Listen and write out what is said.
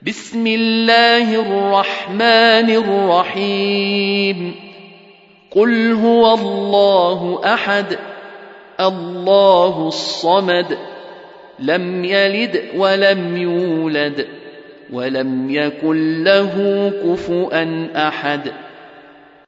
بسم الله الرحمن الرحيم قل هو الله أحد الله الصمد لم يلد ولم يولد ولم يكن له كفؤا أحد